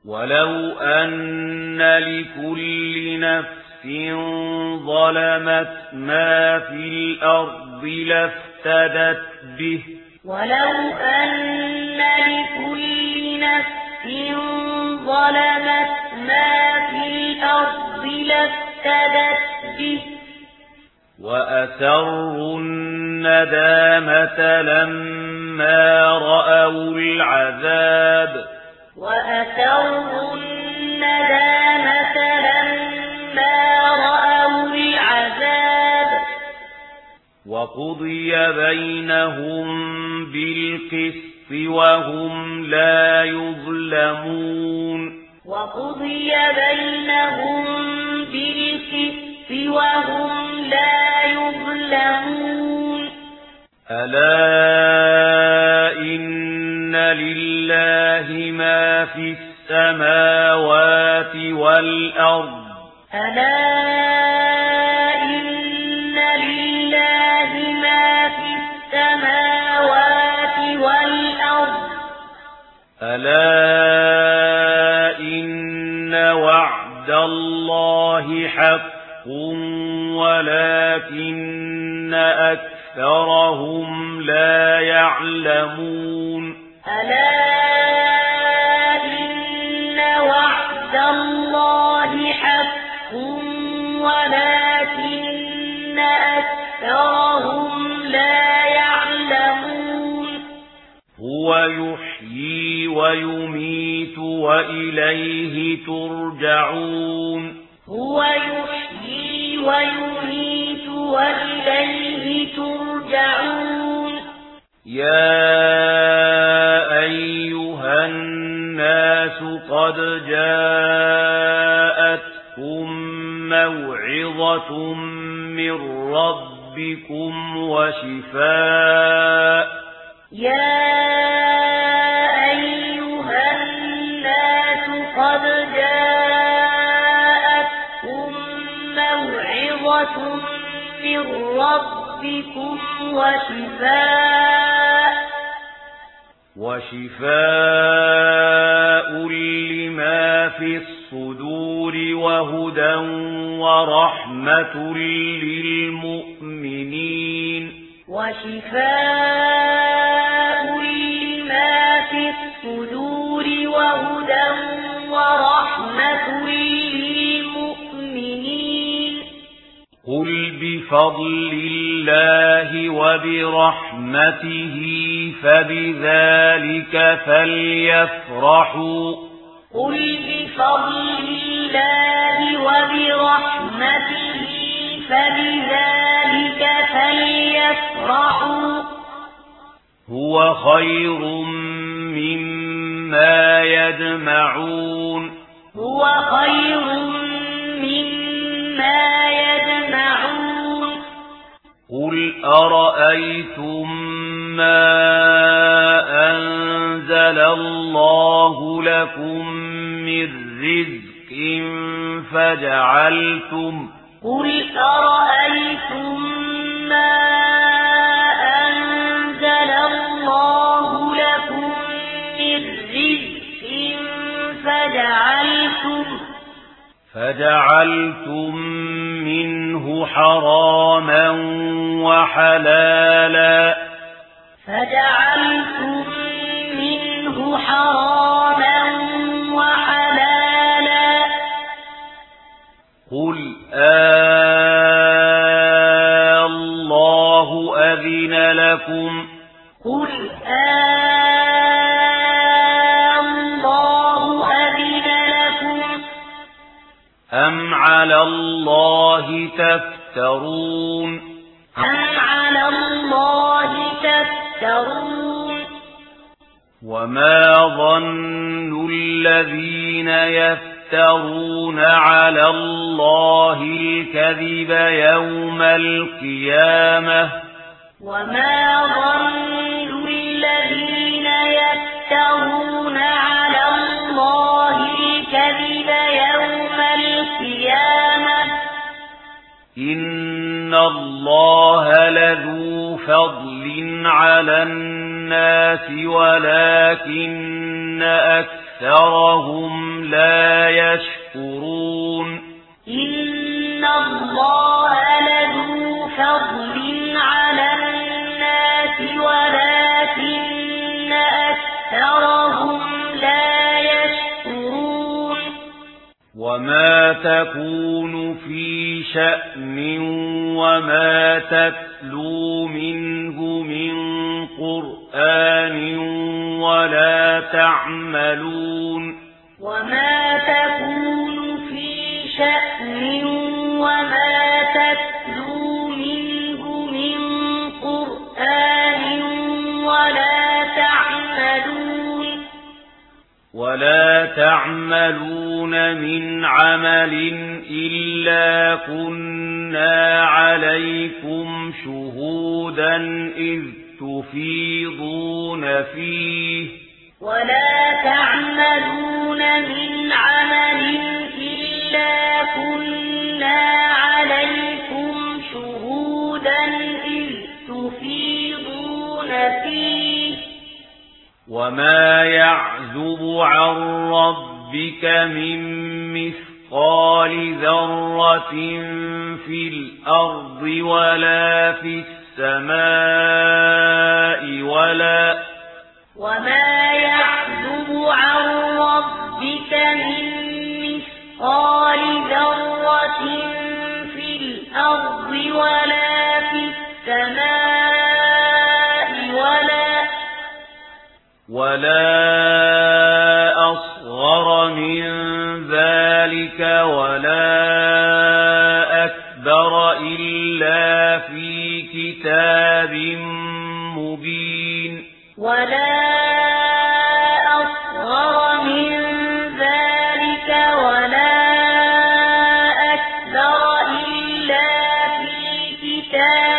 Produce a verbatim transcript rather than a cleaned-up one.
ولو أن لكل نفس ظلمت ما في الأرض لافتدت به ولو أن لكل نفس ظلمت ما في الأرض لافتدت به وأسروا الندامة لما رأوا العذاب وأسروا الندامة لما رأوا العذاب وقضي بينهم بالقسط وهم لا يظلمون وقضي بينهم بالقسط وهم لا يظلمون ألا إن لله ما في السماوات والأرض ألا إن لله ما في السماوات والأرض ألا إن وعد الله حق ولكن أكثرهم لا يعلمون ألا إن وعد الله حق ولكن أكثرهم لا يعلمون هو يحيي ويميت وإليه ترجعون هو يحيي ويميت وإليه ترجعون يا أيها الناس قد جاءتكم موعظة من ربكم وشفاء يا أيها الناس قد جاءتكم موعظة من ربكم وشفاء وشفاء لما في الصدور وهدى ورحمة للمؤمنين وشفاء لما في الصدور وهدى ورحمة للمؤمنين قل بفضل الله وبرحمته فبذلك فليفرحوا قل بفضل الله وبرحمته فبذلك فليفرحوا هو خير مما يجمعون هو خير مما يجمعون قل أرأيتم ما أنزل الله لكم من رزق فجعلتم قل أرأيتم ما أنزل الله لكم من رزق فجعلتم فجعلتم منه حراما وحلالا فجعلتم منه حراما وحلالا قل آه الله أذن لكم قل آه الله أذن لكم أم على الله تفترون أم على الله تفترون وما ظن الذين يفترون على الله الكذب يوم القيامة وما ظن الذين يفترون على الله الكذب يوم القيامة إن الله لذو فضل على الناس ولكن أكثر أكثرهم لا يشكرون إن الله لذو فضل على الناس ولكن أكثرهم لا يشكرون وما تكون في شأن وما تتلو منه من قرآن ولا تعملون وما تكون في شأن وما تتلو منه من قرآن ولا تعملون ولا تعملون من عمل إلا كنا عليكم شهودا إذ تفيضون فيه ولا تعملون من عمل إلا كنا عليكم شهودا إذ تفيضون فيه وما يعزب عن ربك من مثقال ذرة في الأرض ولا في السماء ولا وما يعزب عن ربك من مثقال ذرة في الأرض ولا في السماء ولا ولا أصغر من ذلك ولا أكبر إلا في كتاب مبين ولا أصغر من ذلك ولا أكبر إلا في كتاب